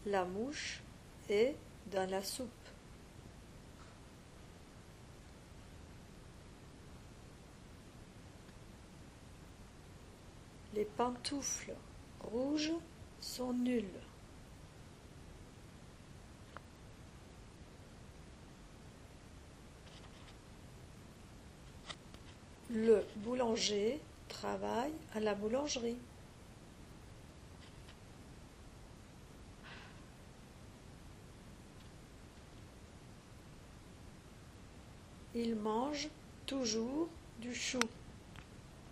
La mouche est dans la soupe. Les pantoufles rouges sont nulles. Le boulanger travaille à la boulangerie. Il mange toujours du chou.